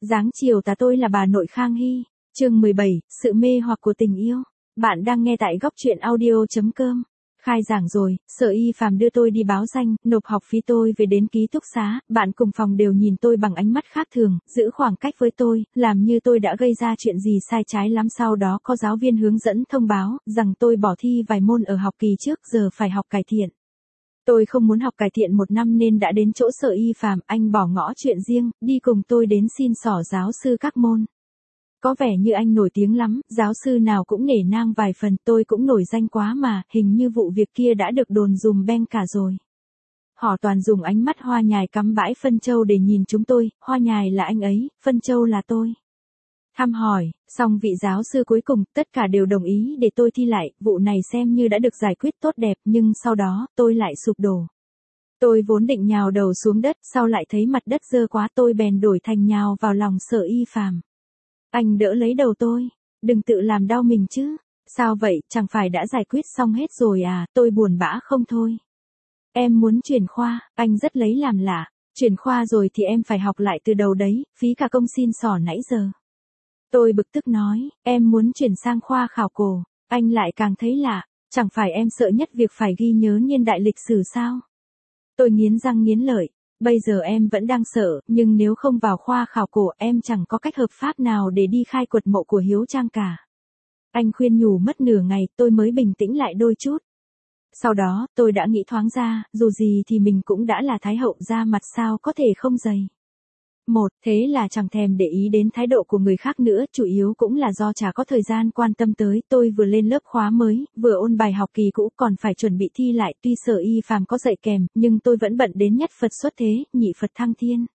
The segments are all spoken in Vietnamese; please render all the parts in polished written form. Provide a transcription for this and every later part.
Dáng chiều tà tôi là bà nội Khang Hy. Chương 17, sự mê hoặc của tình yêu. Bạn đang nghe tại góc truyện audio.com. Khai giảng rồi, Sở Y Phàm đưa tôi đi báo danh, nộp học phí. Tôi về đến ký túc xá, bạn cùng phòng đều nhìn tôi bằng ánh mắt khác thường, giữ khoảng cách với tôi, làm như tôi đã gây ra chuyện gì sai trái lắm. Sau đó có giáo viên hướng dẫn thông báo rằng tôi bỏ thi vài môn ở học kỳ trước, giờ phải học cải thiện. Tôi không muốn học cải thiện 1 năm nên đã đến chỗ Sở Y Phàm. Anh bỏ ngỏ chuyện riêng, đi cùng tôi đến xin xỏ giáo sư các môn. Có vẻ như anh nổi tiếng lắm, giáo sư nào cũng nể nang vài phần. Tôi cũng nổi danh quá mà, hình như vụ việc kia đã được đồn dùm beng cả rồi. Họ toàn dùng ánh mắt hoa nhài cắm bãi phân châu để nhìn chúng tôi. Hoa nhài là anh ấy, phân châu là tôi. Thăm hỏi, xong vị giáo sư cuối cùng, tất cả đều đồng ý để tôi thi lại. Vụ này xem như đã được giải quyết tốt đẹp, nhưng sau đó, tôi lại sụp đổ. Tôi vốn định nhào đầu xuống đất, sau lại thấy mặt đất dơ quá, tôi bèn đổi thành nhào vào lòng Sở Y Phàm. Anh đỡ lấy đầu tôi. Đừng tự làm đau mình chứ. Sao vậy, chẳng phải đã giải quyết xong hết rồi à? Tôi buồn bã không thôi. Em muốn chuyển khoa, anh rất lấy làm lạ. Chuyển khoa rồi thì em phải học lại từ đầu đấy, phí cả công xin xỏ nãy giờ. Tôi bực tức nói, em muốn chuyển sang khoa khảo cổ. Anh lại càng thấy lạ, chẳng phải em sợ nhất việc phải ghi nhớ niên đại lịch sử sao? Tôi nghiến răng nghiến lợi. Bây giờ em vẫn đang sợ, nhưng nếu không vào khoa khảo cổ em chẳng có cách hợp pháp nào để đi khai quật mộ của Hiếu Trang cả. Anh khuyên nhủ mất nửa ngày tôi mới bình tĩnh lại đôi chút. Sau đó tôi đã nghĩ thoáng ra, dù gì thì mình cũng đã là thái hậu, da mặt sao có thể không dày. Thế là chẳng thèm để ý đến thái độ của người khác nữa, chủ yếu cũng là do chả có thời gian quan tâm tới. Tôi vừa lên lớp khóa mới, vừa ôn bài học kỳ cũ, còn phải chuẩn bị thi lại. Tuy Sở Y Phàm có dạy kèm, nhưng tôi vẫn bận đến nhất Phật xuất thế, nhị Phật thăng thiên.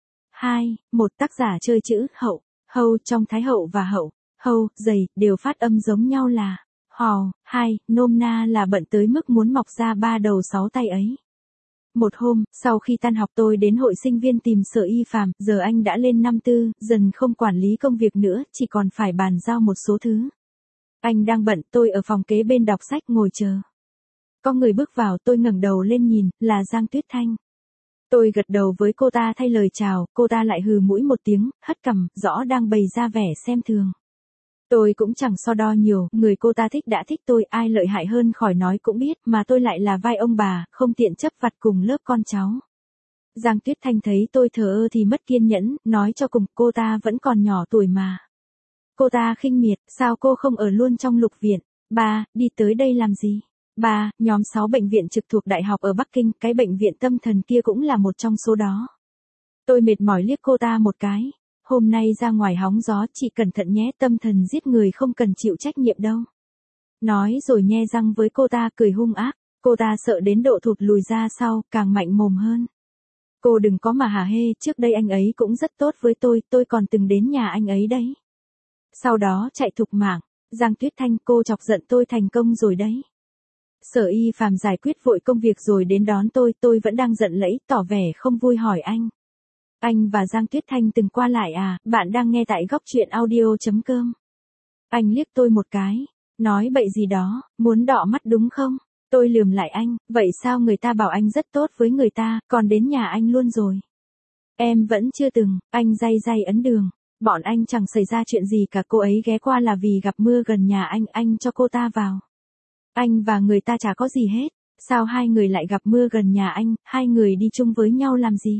1 tác giả chơi chữ hậu, hâu trong thái hậu và hậu, hâu, dày, đều phát âm giống nhau là hò. 2, nôm na là bận tới mức muốn mọc ra 3 đầu 6 tay ấy. Một hôm, sau khi tan học tôi đến hội sinh viên tìm Sở Y Phàm. Giờ anh đã lên năm 4, dần không quản lý công việc nữa, chỉ còn phải bàn giao một số thứ. Anh đang bận, tôi ở phòng kế bên đọc sách ngồi chờ. Có người bước vào, tôi ngẩng đầu lên nhìn, là Giang Tuyết Thanh. Tôi gật đầu với cô ta thay lời chào, cô ta lại hừ mũi một tiếng, hất cằm, rõ đang bày ra vẻ xem thường. Tôi cũng chẳng so đo nhiều, người cô ta thích đã thích tôi, ai lợi hại hơn khỏi nói cũng biết, mà tôi lại là vai ông bà, không tiện chấp vặt cùng lớp con cháu. Giang Tuyết Thanh thấy tôi thờ ơ thì mất kiên nhẫn, nói cho cùng, cô ta vẫn còn nhỏ tuổi mà. Cô ta khinh miệt, sao cô không ở luôn trong Lục viện? Ba, đi tới đây làm gì? Ba, nhóm 6 bệnh viện trực thuộc đại học ở Bắc Kinh, cái bệnh viện tâm thần kia cũng là một trong số đó. Tôi mệt mỏi liếc cô ta một cái. Hôm nay ra ngoài hóng gió, chị cẩn thận nhé, tâm thần giết người không cần chịu trách nhiệm đâu. Nói rồi nhe răng với cô ta, cười hung ác. Cô ta sợ đến độ thụt lùi ra sau, càng mạnh mồm hơn. Cô đừng có mà hả hê, trước đây anh ấy cũng rất tốt với tôi còn từng đến nhà anh ấy đấy. Sau đó chạy thục mạng. Giang Tuyết Thanh, cô chọc giận tôi thành công rồi đấy. Sở Y Phàm giải quyết vội công việc rồi đến đón tôi vẫn đang giận lẫy, tỏ vẻ không vui hỏi anh. Anh và Giang Tuyết Thanh từng qua lại à? Bạn đang nghe tại góc truyện audio.com. Anh liếc tôi một cái, nói bậy gì đó, muốn đọ mắt đúng không? Tôi lườm lại anh, vậy sao người ta bảo anh rất tốt với người ta, còn đến nhà anh luôn rồi? Em vẫn chưa từng, anh day day ấn đường. Bọn anh chẳng xảy ra chuyện gì cả, cô ấy ghé qua là vì gặp mưa gần nhà anh cho cô ta vào. Anh và người ta chả có gì hết, sao hai người lại gặp mưa gần nhà anh, hai người đi chung với nhau làm gì?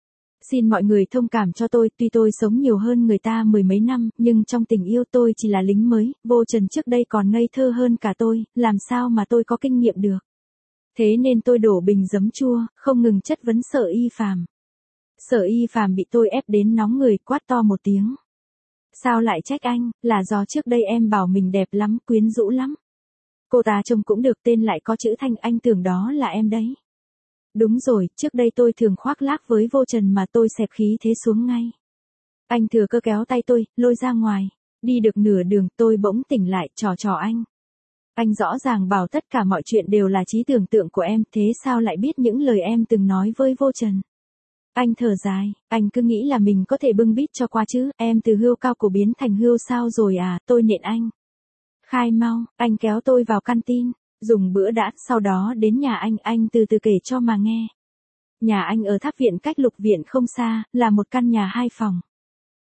Xin mọi người thông cảm cho tôi, tuy tôi sống nhiều hơn người ta 10 mấy năm, nhưng trong tình yêu tôi chỉ là lính mới, Vô Trần trước đây còn ngây thơ hơn cả tôi, làm sao mà tôi có kinh nghiệm được. Thế nên tôi đổ bình giấm chua, không ngừng chất vấn Sở Y Phàm. Sở Y Phàm bị tôi ép đến nóng người, quát to một tiếng. Sao lại trách anh, là do trước đây em bảo mình đẹp lắm, quyến rũ lắm. Cô ta trông cũng được, tên lại có chữ Thanh, anh tưởng đó là em đấy. Đúng rồi, trước đây tôi thường khoác lác với Vô Trần mà tôi xẹp khí thế xuống ngay. Anh thừa cơ kéo tay tôi, lôi ra ngoài. Đi được nửa đường tôi bỗng tỉnh lại, trò anh. Anh rõ ràng bảo tất cả mọi chuyện đều là trí tưởng tượng của em, thế sao lại biết những lời em từng nói với Vô Trần? Anh thở dài, anh cứ nghĩ là mình có thể bưng bít cho qua chứ, em từ hươu cao cổ biến thành hươu sao rồi à, tôi nện anh. Khai mau, anh kéo tôi vào canteen. Dùng bữa đã, sau đó đến nhà anh từ từ kể cho mà nghe. Nhà anh ở Tháp Viện cách Lục Viện không xa, là một căn nhà 2 phòng.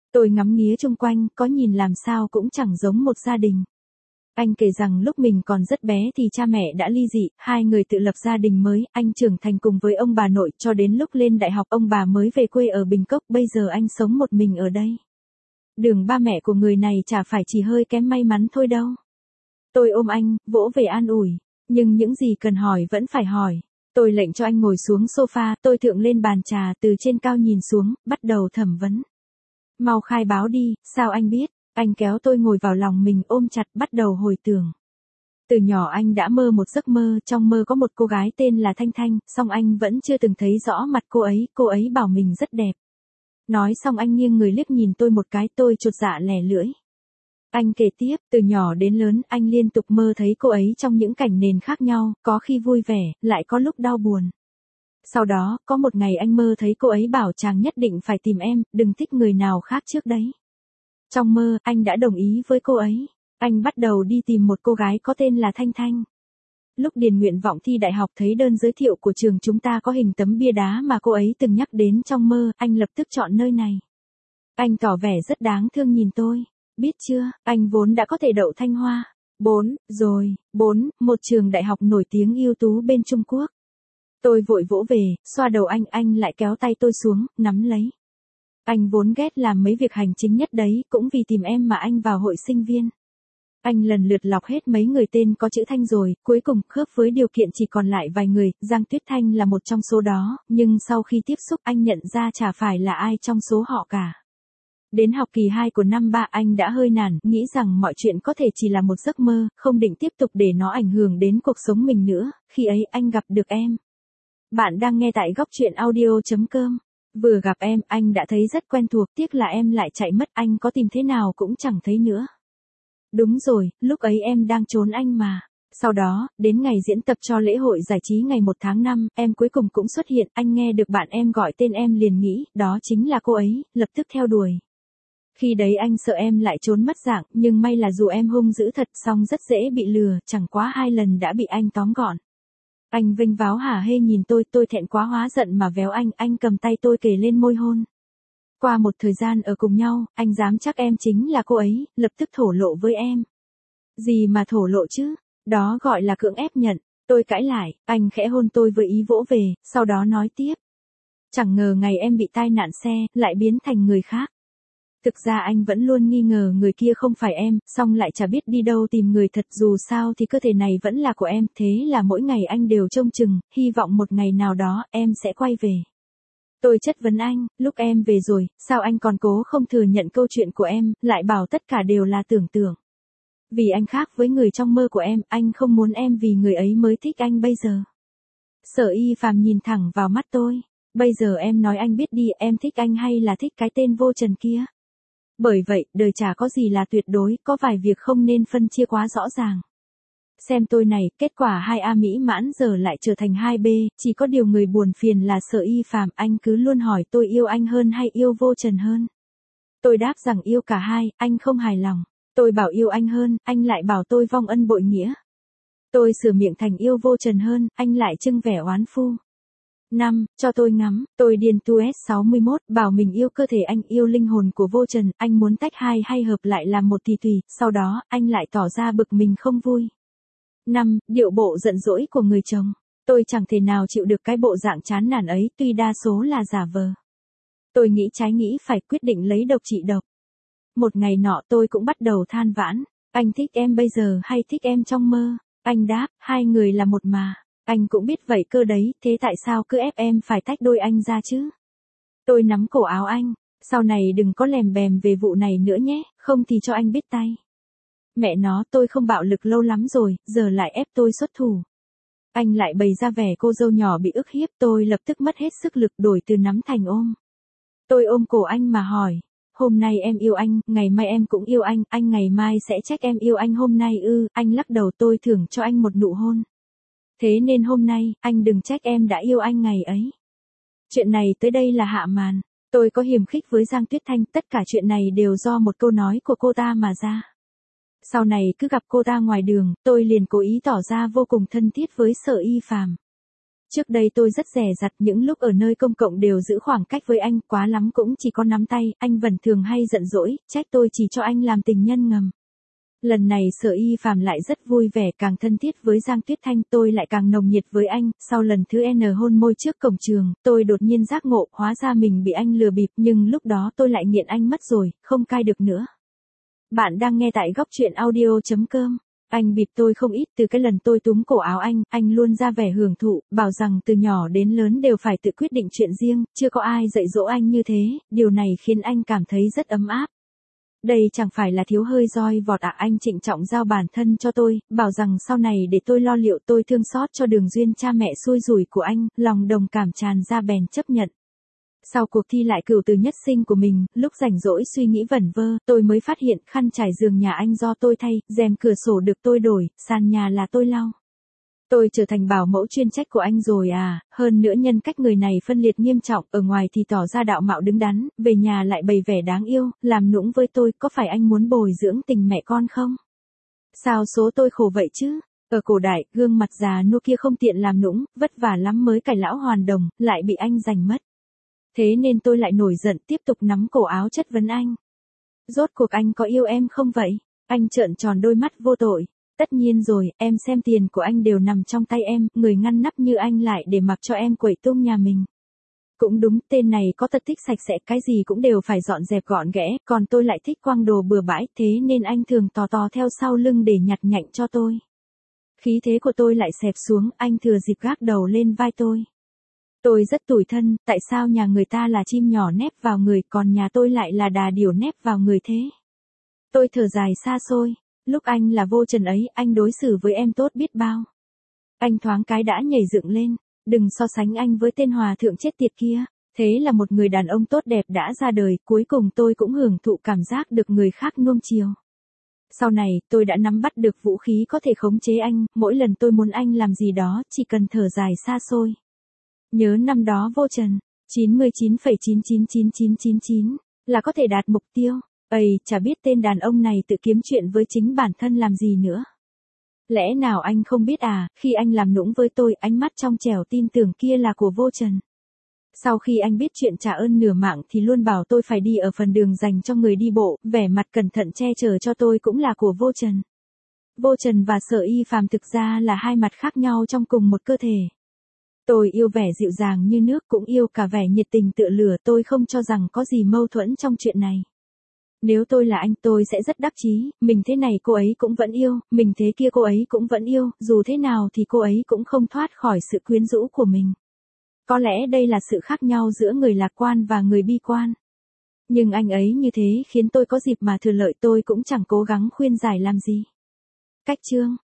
Tôi ngắm nghía chung quanh, có nhìn làm sao cũng chẳng giống một gia đình. Anh kể rằng lúc mình còn rất bé thì cha mẹ đã ly dị, hai người tự lập gia đình mới, anh trưởng thành cùng với ông bà nội cho đến lúc lên đại học ông bà mới về quê ở Bình Cốc, bây giờ anh sống một mình ở đây. Đường ba mẹ của người này chả phải chỉ hơi kém may mắn thôi đâu. Tôi ôm anh, vỗ về an ủi, nhưng những gì cần hỏi vẫn phải hỏi. Tôi lệnh cho anh ngồi xuống sofa, tôi thượng lên bàn trà từ trên cao nhìn xuống, bắt đầu thẩm vấn. Mau khai báo đi, sao anh biết? Anh kéo tôi ngồi vào lòng mình ôm chặt bắt đầu hồi tưởng. Từ nhỏ anh đã mơ một giấc mơ, trong mơ có một cô gái tên là Thanh Thanh, song anh vẫn chưa từng thấy rõ mặt cô ấy bảo mình rất đẹp. Nói xong anh nghiêng người liếc nhìn tôi một cái, tôi chột dạ lẻ lưỡi. Anh kể tiếp, từ nhỏ đến lớn, anh liên tục mơ thấy cô ấy trong những cảnh nền khác nhau, có khi vui vẻ, lại có lúc đau buồn. Sau đó, có một ngày anh mơ thấy cô ấy bảo chàng nhất định phải tìm em, đừng thích người nào khác trước đấy. Trong mơ, anh đã đồng ý với cô ấy. Anh bắt đầu đi tìm một cô gái có tên là Thanh Thanh. Lúc điền nguyện vọng thi đại học thấy đơn giới thiệu của trường chúng ta có hình tấm bia đá mà cô ấy từng nhắc đến trong mơ, anh lập tức chọn nơi này. Anh tỏ vẻ rất đáng thương nhìn tôi. Biết chưa, anh vốn đã có thể đậu Thanh Hoa. 4, một trường đại học nổi tiếng ưu tú bên Trung Quốc. Tôi vội vỗ về, xoa đầu anh lại kéo tay tôi xuống, nắm lấy. Anh vốn ghét làm mấy việc hành chính nhất đấy, cũng vì tìm em mà anh vào hội sinh viên. Anh lần lượt lọc hết mấy người tên có chữ Thanh rồi, cuối cùng khớp với điều kiện chỉ còn lại vài người, Giang Tuyết Thanh là một trong số đó, nhưng sau khi tiếp xúc anh nhận ra chả phải là ai trong số họ cả. Đến học kỳ 2 của năm 3 anh đã hơi nản, nghĩ rằng mọi chuyện có thể chỉ là một giấc mơ, không định tiếp tục để nó ảnh hưởng đến cuộc sống mình nữa, khi ấy anh gặp được em. Bạn đang nghe tại góc truyện audio.com. Vừa gặp em, anh đã thấy rất quen thuộc, tiếc là em lại chạy mất, anh có tìm thế nào cũng chẳng thấy nữa. Đúng rồi, lúc ấy em đang trốn anh mà. Sau đó, đến ngày diễn tập cho lễ hội giải trí ngày 1 tháng 5, em cuối cùng cũng xuất hiện, anh nghe được bạn em gọi tên em liền nghĩ, đó chính là cô ấy, lập tức theo đuổi. Khi đấy anh sợ em lại trốn mất dạng, nhưng may là dù em hung dữ thật song rất dễ bị lừa, chẳng quá 2 lần đã bị anh tóm gọn. Anh vênh váo hả hê nhìn tôi thẹn quá hóa giận mà véo anh cầm tay tôi kề lên môi hôn. Qua một thời gian ở cùng nhau, anh dám chắc em chính là cô ấy, lập tức thổ lộ với em. Gì mà thổ lộ chứ, đó gọi là cưỡng ép nhận, tôi cãi lại, anh khẽ hôn tôi với ý vỗ về, sau đó nói tiếp. Chẳng ngờ ngày em bị tai nạn xe, lại biến thành người khác. Thực ra anh vẫn luôn nghi ngờ người kia không phải em, song lại chả biết đi đâu tìm người thật, dù sao thì cơ thể này vẫn là của em, thế là mỗi ngày anh đều trông chừng, hy vọng một ngày nào đó em sẽ quay về. Tôi chất vấn anh, lúc em về rồi, sao anh còn cố không thừa nhận câu chuyện của em, lại bảo tất cả đều là tưởng tượng. Vì anh khác với người trong mơ của em, anh không muốn em vì người ấy mới thích anh bây giờ. Sở Y Phàm nhìn thẳng vào mắt tôi, bây giờ em nói anh biết đi, em thích anh hay là thích cái tên vô trần kia. Bởi vậy, đời chả có gì là tuyệt đối, có vài việc không nên phân chia quá rõ ràng. Xem tôi này, kết quả 2A mỹ mãn giờ lại trở thành 2B, chỉ có điều người buồn phiền là Sở Y Phàm, anh cứ luôn hỏi tôi yêu anh hơn hay yêu vô trần hơn. Tôi đáp rằng yêu cả hai, anh không hài lòng. Tôi bảo yêu anh hơn, anh lại bảo tôi vong ân bội nghĩa. Tôi sửa miệng thành yêu vô trần hơn, anh lại trưng vẻ oán phu. 5. Cho tôi ngắm, tôi điền tu S61, bảo mình yêu cơ thể anh yêu linh hồn của vô trần, anh muốn tách hai hay hợp lại làm một thì tùy, sau đó, anh lại tỏ ra bực mình không vui. 5. Điệu bộ giận dỗi của người chồng. Tôi chẳng thể nào chịu được cái bộ dạng chán nản ấy, tuy đa số là giả vờ. Tôi nghĩ trái nghĩ phải, quyết định lấy độc trị độc. Một ngày nọ tôi cũng bắt đầu than vãn, anh thích em bây giờ hay thích em trong mơ? Anh đáp, hai người là một mà. Anh cũng biết vậy cơ đấy, thế tại sao cứ ép em phải tách đôi anh ra chứ? Tôi nắm cổ áo anh, sau này đừng có lèm bèm về vụ này nữa nhé, không thì cho anh biết tay. Mẹ nó, tôi không bạo lực lâu lắm rồi, giờ lại ép tôi xuất thủ. Anh lại bày ra vẻ cô dâu nhỏ bị ức hiếp, tôi lập tức mất hết sức lực đổi từ nắm thành ôm. Tôi ôm cổ anh mà hỏi, hôm nay em yêu anh, ngày mai em cũng yêu anh ngày mai sẽ trách em yêu anh hôm nay ư, anh lắc đầu tôi thưởng cho anh một nụ hôn. Thế nên hôm nay, anh đừng trách em đã yêu anh ngày ấy. Chuyện này tới đây là hạ màn. Tôi có hiềm khích với Giang Tuyết Thanh, tất cả chuyện này đều do một câu nói của cô ta mà ra. Sau này cứ gặp cô ta ngoài đường, tôi liền cố ý tỏ ra vô cùng thân thiết với Sở Y Phàm. Trước đây tôi rất dè dặt, những lúc ở nơi công cộng đều giữ khoảng cách với anh, quá lắm cũng chỉ có nắm tay, anh vẫn thường hay giận dỗi, trách tôi chỉ cho anh làm tình nhân ngầm. Lần này Sở Y Phạm lại rất vui vẻ, càng thân thiết với Giang Tuyết Thanh, tôi lại càng nồng nhiệt với anh. Sau lần thứ N hôn môi trước cổng trường, tôi đột nhiên giác ngộ, hóa ra mình bị anh lừa bịp, nhưng lúc đó tôi lại nghiện anh mất rồi, không cai được nữa. Bạn đang nghe tại góc truyện audio.com. Anh bịp tôi không ít, từ cái lần tôi túm cổ áo anh luôn ra vẻ hưởng thụ, bảo rằng từ nhỏ đến lớn đều phải tự quyết định chuyện riêng, chưa có ai dạy dỗ anh như thế, điều này khiến anh cảm thấy rất ấm áp. Đây chẳng phải là thiếu hơi roi vọt à, anh trịnh trọng giao bản thân cho tôi, bảo rằng sau này để tôi lo liệu, tôi thương xót cho đường duyên cha mẹ xui rủi của anh, lòng đồng cảm tràn ra bèn chấp nhận. Sau cuộc thi lại cửu từ nhất sinh của mình, lúc rảnh rỗi suy nghĩ vẩn vơ, tôi mới phát hiện khăn trải giường nhà anh do tôi thay, rèm cửa sổ được tôi đổi, sàn nhà là tôi lau. Tôi trở thành bảo mẫu chuyên trách của anh rồi à, hơn nữa nhân cách người này phân liệt nghiêm trọng, ở ngoài thì tỏ ra đạo mạo đứng đắn, về nhà lại bày vẻ đáng yêu, làm nũng với tôi, có phải anh muốn bồi dưỡng tình mẹ con không? Sao số tôi khổ vậy chứ? Ở cổ đại, gương mặt già nua kia không tiện làm nũng, vất vả lắm mới cải lão hoàn đồng, lại bị anh giành mất. Thế nên tôi lại nổi giận, tiếp tục nắm cổ áo chất vấn anh. Rốt cuộc anh có yêu em không vậy? Anh trợn tròn đôi mắt vô tội. Tất nhiên rồi, em xem tiền của anh đều nằm trong tay em, người ngăn nắp như anh lại để mặc cho em quẩy tung nhà mình. Cũng đúng, tên này có tật thích sạch sẽ, cái gì cũng đều phải dọn dẹp gọn ghẽ, còn tôi lại thích quăng đồ bừa bãi, thế nên anh thường tò theo sau lưng để nhặt nhạnh cho tôi. Khí thế của tôi lại xẹp xuống, anh thừa dịp gác đầu lên vai tôi. Tôi rất tủi thân, tại sao nhà người ta là chim nhỏ nép vào người, còn nhà tôi lại là đà điểu nép vào người thế? Tôi thở dài xa xôi. Lúc anh là Vô Trần ấy, anh đối xử với em tốt biết bao. Anh thoáng cái đã nhảy dựng lên, đừng so sánh anh với tên hòa thượng chết tiệt kia. Thế là một người đàn ông tốt đẹp đã ra đời, cuối cùng tôi cũng hưởng thụ cảm giác được người khác nuông chiều. Sau này, tôi đã nắm bắt được vũ khí có thể khống chế anh, mỗi lần tôi muốn anh làm gì đó, chỉ cần thở dài xa xôi. Nhớ năm đó Vô Trần, 99,999999 là có thể đạt mục tiêu. Chả biết tên đàn ông này tự kiếm chuyện với chính bản thân làm gì nữa. Lẽ nào anh không biết à, khi anh làm nũng với tôi, ánh mắt trong trẻo tin tưởng kia là của Vô Trần. Sau khi anh biết chuyện trả ơn nửa mạng thì luôn bảo tôi phải đi ở phần đường dành cho người đi bộ, vẻ mặt cẩn thận che chở cho tôi cũng là của Vô Trần. Vô Trần và Sở Y Phạm thực ra là hai mặt khác nhau trong cùng một cơ thể. Tôi yêu vẻ dịu dàng như nước, cũng yêu cả vẻ nhiệt tình tựa lửa, tôi không cho rằng có gì mâu thuẫn trong chuyện này. Nếu tôi là anh, tôi sẽ rất đắc chí, mình thế này cô ấy cũng vẫn yêu, mình thế kia cô ấy cũng vẫn yêu, dù thế nào thì cô ấy cũng không thoát khỏi sự quyến rũ của mình. Có lẽ đây là sự khác nhau giữa người lạc quan và người bi quan. Nhưng anh ấy như thế khiến tôi có dịp mà thừa lợi, tôi cũng chẳng cố gắng khuyên giải làm gì. Cách chương